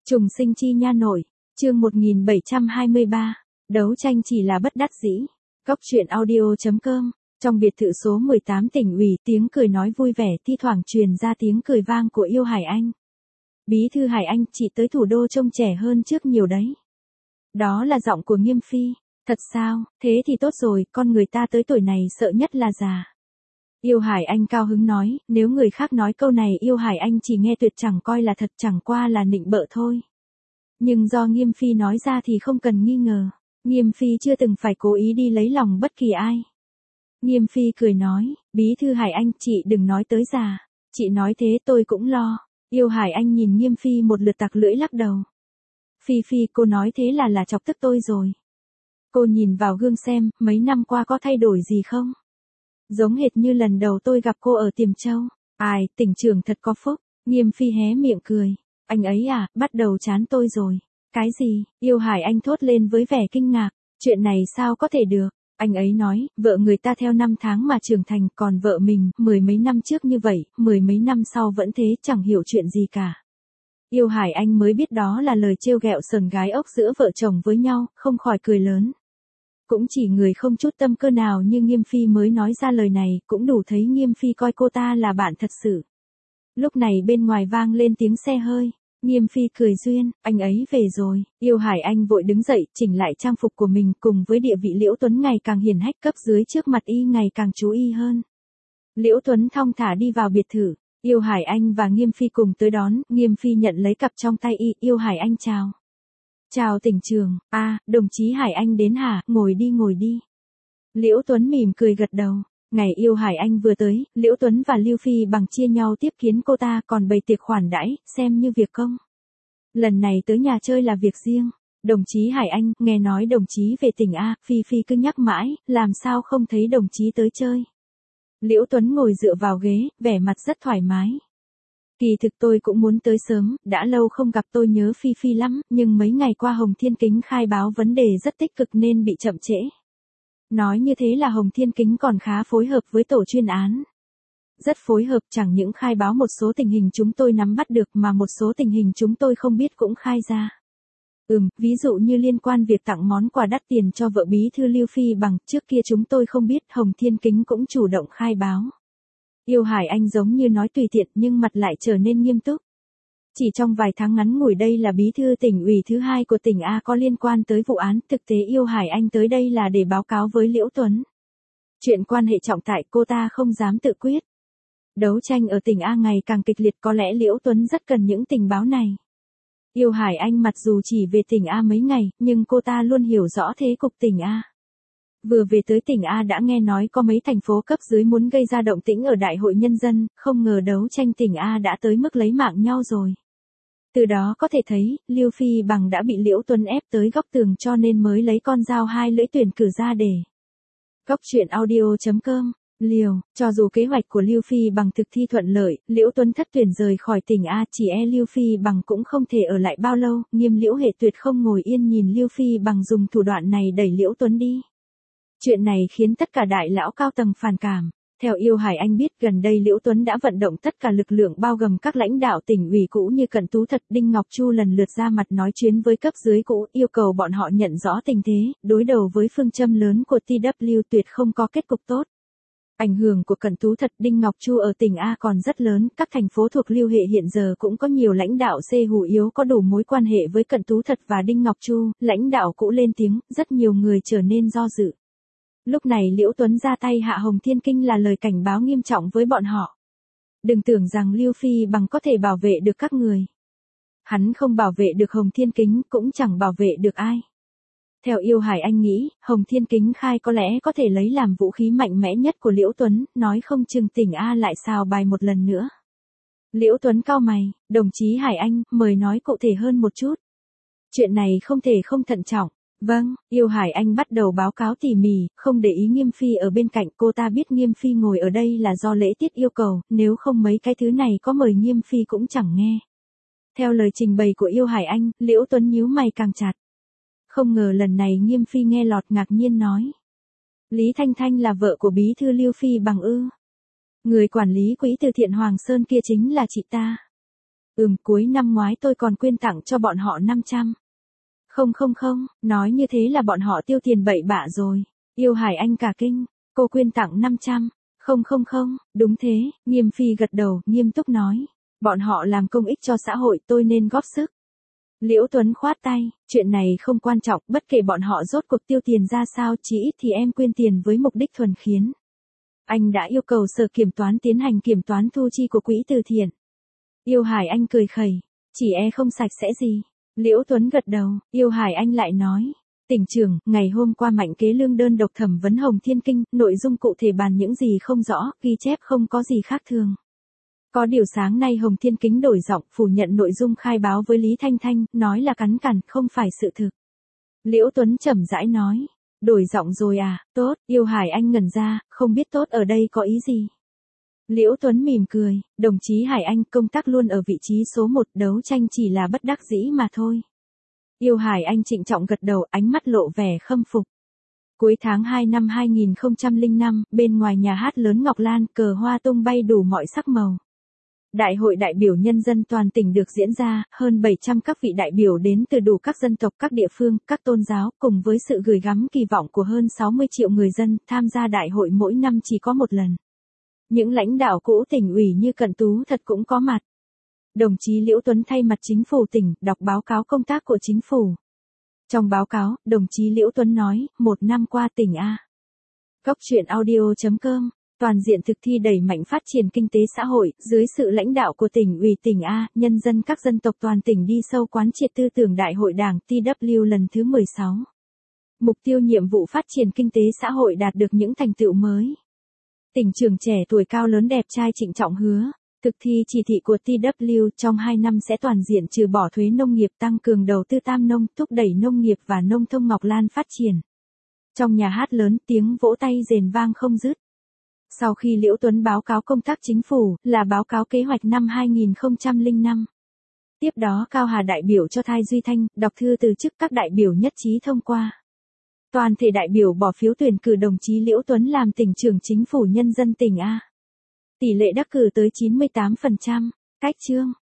Trùng sinh chi nha nội, chương 1723, đấu tranh chỉ là bất đắc dĩ. Góc truyện audio.com, trong biệt thự số 18 tỉnh ủy, tiếng cười nói vui vẻ thi thoảng truyền ra tiếng cười vang của Yêu Hải Anh. Bí thư Hải Anh, chị tới thủ đô trông trẻ hơn trước nhiều đấy. Đó là giọng của Nghiêm Phi. Thật sao, thế thì tốt rồi, con người ta tới tuổi này sợ nhất là già. Yêu Hải Anh cao hứng nói, nếu người khác nói câu này Yêu Hải Anh chỉ nghe tuyệt chẳng coi là thật, chẳng qua là nịnh bợ thôi. Nhưng do Nghiêm Phi nói ra thì không cần nghi ngờ, Nghiêm Phi chưa từng phải cố ý đi lấy lòng bất kỳ ai. Nghiêm Phi cười nói, bí thư Hải Anh, chị đừng nói tới già, chị nói thế tôi cũng lo. Yêu Hải Anh nhìn Nghiêm Phi một lượt tặc lưỡi lắc đầu. Phi Phi, cô nói thế là chọc tức tôi rồi. Cô nhìn vào gương xem, mấy năm qua có thay đổi gì không? Giống hệt như lần đầu tôi gặp cô ở Tiềm Châu. Ai, tỉnh trưởng thật có phúc. Nghiêm Phi hé miệng cười. Anh ấy à, bắt đầu chán tôi rồi. Cái gì? Yêu Hải Anh thốt lên với vẻ kinh ngạc. Chuyện này sao có thể được? Anh ấy nói, vợ người ta theo năm tháng mà trưởng thành, còn vợ mình, mười mấy năm trước như vậy, mười mấy năm sau vẫn thế, chẳng hiểu chuyện gì cả. Yêu Hải Anh mới biết đó là lời trêu ghẹo sờn gái ốc giữa vợ chồng với nhau, không khỏi cười lớn. Cũng chỉ người không chút tâm cơ nào như Nghiêm Phi mới nói ra lời này, cũng đủ thấy Nghiêm Phi coi cô ta là bạn thật sự. Lúc này bên ngoài vang lên tiếng xe hơi. Nghiêm Phi cười duyên, anh ấy về rồi. Yêu Hải Anh vội đứng dậy, chỉnh lại trang phục của mình, cùng với địa vị Liễu Tuấn ngày càng hiển hách, cấp dưới trước mặt y ngày càng chú ý hơn. Liễu Tuấn thong thả đi vào biệt thự. Yêu Hải Anh và Nghiêm Phi cùng tới đón, Nghiêm Phi nhận lấy cặp trong tay y, Yêu Hải Anh chào. Chào tỉnh trường, đồng chí Hải Anh đến hả, ngồi đi. Liễu Tuấn mỉm cười gật đầu. Ngày Yêu Hải Anh vừa tới, Liễu Tuấn và Lưu Phi bằng chia nhau tiếp kiến cô ta, còn bày tiệc khoản đãi, xem như việc công. Lần này tới nhà chơi là việc riêng. Đồng chí Hải Anh, nghe nói đồng chí về tỉnh A, Phi Phi cứ nhắc mãi, làm sao không thấy đồng chí tới chơi. Liễu Tuấn ngồi dựa vào ghế, vẻ mặt rất thoải mái. Kỳ thực tôi cũng muốn tới sớm, đã lâu không gặp tôi nhớ Phi Phi lắm, nhưng mấy ngày qua Hồng Thiên Kính khai báo vấn đề rất tích cực nên bị chậm trễ. Nói như thế là Hồng Thiên Kính còn khá phối hợp với tổ chuyên án. Rất phối hợp, chẳng những khai báo một số tình hình chúng tôi nắm bắt được mà một số tình hình chúng tôi không biết cũng khai ra. Ví dụ như liên quan việc tặng món quà đắt tiền cho vợ bí thư Lưu Phi bằng, trước kia chúng tôi không biết, Hồng Thiên Kính cũng chủ động khai báo. Yêu Hải Anh giống như nói tùy tiện nhưng mặt lại trở nên nghiêm túc. Chỉ trong vài tháng ngắn ngủi đây là bí thư tỉnh ủy thứ hai của tỉnh A có liên quan tới vụ án, thực tế Yêu Hải Anh tới đây là để báo cáo với Liễu Tuấn. Chuyện quan hệ trọng đại cô ta không dám tự quyết. Đấu tranh ở tỉnh A ngày càng kịch liệt, có lẽ Liễu Tuấn rất cần những tình báo này. Yêu Hải Anh mặc dù chỉ về tỉnh A mấy ngày, nhưng cô ta luôn hiểu rõ thế cục tỉnh A. Vừa về tới tỉnh A đã nghe nói có mấy thành phố cấp dưới muốn gây ra động tĩnh ở Đại hội Nhân dân, không ngờ đấu tranh tỉnh A đã tới mức lấy mạng nhau rồi. Từ đó có thể thấy, Lưu Phi bằng đã bị Liễu Tuấn ép tới góc tường cho nên mới lấy con dao hai lưỡi tuyển cử ra để. Góc truyện audio.com, cho dù kế hoạch của Lưu Phi bằng thực thi thuận lợi, Liễu Tuấn thất tuyển rời khỏi tỉnh A, chỉ Lưu Phi bằng cũng không thể ở lại bao lâu, Nghiêm Liễu Hệ tuyệt không ngồi yên nhìn Lưu Phi bằng dùng thủ đoạn này đẩy Liễu Tuấn đi. Chuyện này khiến tất cả đại lão cao tầng phản cảm. Theo Yêu Hải Anh biết, gần đây Liễu Tuấn đã vận động tất cả lực lượng bao gồm các lãnh đạo tỉnh ủy cũ như Cận Tú Thật, Đinh Ngọc Chu lần lượt ra mặt nói chuyện với cấp dưới cũ, yêu cầu bọn họ nhận rõ tình thế, đối đầu với phương châm lớn của TW tuyệt không có kết cục tốt. Ảnh hưởng của Cận Tú Thật, Đinh Ngọc Chu ở tỉnh A còn rất lớn, các thành phố thuộc Lưu Hệ hiện giờ cũng có nhiều lãnh đạo hủ yếu có đủ mối quan hệ với Cận Tú Thật và Đinh Ngọc Chu, lãnh đạo cũ lên tiếng, rất nhiều người trở nên do dự. Lúc này Liễu Tuấn ra tay hạ Hồng Thiên Kinh là lời cảnh báo nghiêm trọng với bọn họ. Đừng tưởng rằng Lưu Phi bằng có thể bảo vệ được các người. Hắn không bảo vệ được Hồng Thiên Kính, cũng chẳng bảo vệ được ai. Theo Yêu Hải Anh nghĩ, Hồng Thiên Kính khai có lẽ có thể lấy làm vũ khí mạnh mẽ nhất của Liễu Tuấn, nói không chừng tỉnh A lại xào bài một lần nữa. Liễu Tuấn cau mày, đồng chí Hải Anh, mời nói cụ thể hơn một chút. Chuyện này không thể không thận trọng. Vâng, Yêu Hải Anh bắt đầu báo cáo tỉ mỉ, không để ý Nghiêm Phi ở bên cạnh, cô ta biết Nghiêm Phi ngồi ở đây là do lễ tiết yêu cầu, nếu không mấy cái thứ này có mời Nghiêm Phi cũng chẳng nghe. Theo lời trình bày của Yêu Hải Anh, Liễu Tuấn nhíu mày càng chặt. Không ngờ lần này Nghiêm Phi nghe lọt ngạc nhiên nói. Lý Thanh Thanh là vợ của bí thư Lưu Phi bằng ư. Người quản lý quỹ từ thiện Hoàng Sơn kia chính là chị ta. Cuối năm ngoái tôi còn quyên tặng cho bọn họ 500. Không không không, nói như thế là bọn họ tiêu tiền bậy bạ rồi. Yêu Hải Anh cả kinh, cô quyên tặng 500. Không không không, đúng thế, Nghiêm Phi gật đầu, nghiêm túc nói. Bọn họ làm công ích cho xã hội, tôi nên góp sức. Liễu Tuấn khoát tay, chuyện này không quan trọng, bất kể bọn họ rốt cuộc tiêu tiền ra sao, chỉ ít thì em quyên tiền với mục đích thuần khiết. Anh đã yêu cầu Sở Kiểm toán tiến hành kiểm toán thu chi của quỹ từ thiện. Yêu Hải Anh cười khẩy, chỉ không sạch sẽ gì. Liễu Tuấn gật đầu, Yêu Hải Anh lại nói. Tỉnh trưởng, ngày hôm qua Mạnh Kế Lương đơn độc thẩm vấn Hồng Thiên Kinh, nội dung cụ thể bàn những gì không rõ, ghi chép không có gì khác thường. Có điều sáng nay Hồng Thiên Kính đổi giọng, phủ nhận nội dung khai báo với Lý Thanh Thanh, nói là cắn cằn, không phải sự thực. Liễu Tuấn chậm rãi nói, đổi giọng rồi à, tốt, Yêu Hải Anh ngẩn ra, không biết tốt ở đây có ý gì. Liễu Tuấn mỉm cười, đồng chí Hải Anh công tác luôn ở vị trí số 1, đấu tranh chỉ là bất đắc dĩ mà thôi. Yêu Hải Anh trịnh trọng gật đầu, ánh mắt lộ vẻ khâm phục. Cuối tháng 2 năm 2005, bên ngoài nhà hát lớn Ngọc Lan, cờ hoa tung bay đủ mọi sắc màu. Đại hội đại biểu nhân dân toàn tỉnh được diễn ra, hơn 700 các vị đại biểu đến từ đủ các dân tộc, các địa phương, các tôn giáo, cùng với sự gửi gắm kỳ vọng của hơn 60 triệu người dân, tham gia đại hội mỗi năm chỉ có một lần. Những lãnh đạo cũ tỉnh ủy như Cận Tú Thật cũng có mặt. Đồng chí Liễu Tuấn thay mặt chính phủ tỉnh, đọc báo cáo công tác của chính phủ. Trong báo cáo, đồng chí Liễu Tuấn nói, một năm qua tỉnh A. Cốc truyện audio.com, toàn diện thực thi đẩy mạnh phát triển kinh tế xã hội, dưới sự lãnh đạo của tỉnh ủy tỉnh A, nhân dân các dân tộc toàn tỉnh đi sâu quán triệt tư tưởng Đại hội Đảng TW lần thứ 16. Mục tiêu nhiệm vụ phát triển kinh tế xã hội đạt được những thành tựu mới. Tỉnh trưởng trẻ tuổi cao lớn đẹp trai trịnh trọng hứa. Thực thi chỉ thị của TW trong 2 năm sẽ toàn diện trừ bỏ thuế nông nghiệp, tăng cường đầu tư tam nông, thúc đẩy nông nghiệp và nông thôn Ngọc Lan phát triển. Trong nhà hát lớn, tiếng vỗ tay rền vang không dứt. Sau khi Liễu Tuấn báo cáo công tác chính phủ, là báo cáo kế hoạch năm 2005. Tiếp đó Cao Hà đại biểu cho Thai Duy Thanh, đọc thư từ chức, các đại biểu nhất trí thông qua. Toàn thể đại biểu bỏ phiếu tuyển cử đồng chí Liễu Tuấn làm tỉnh trưởng chính phủ nhân dân tỉnh A. Tỷ lệ đắc cử tới 98%. Cách chương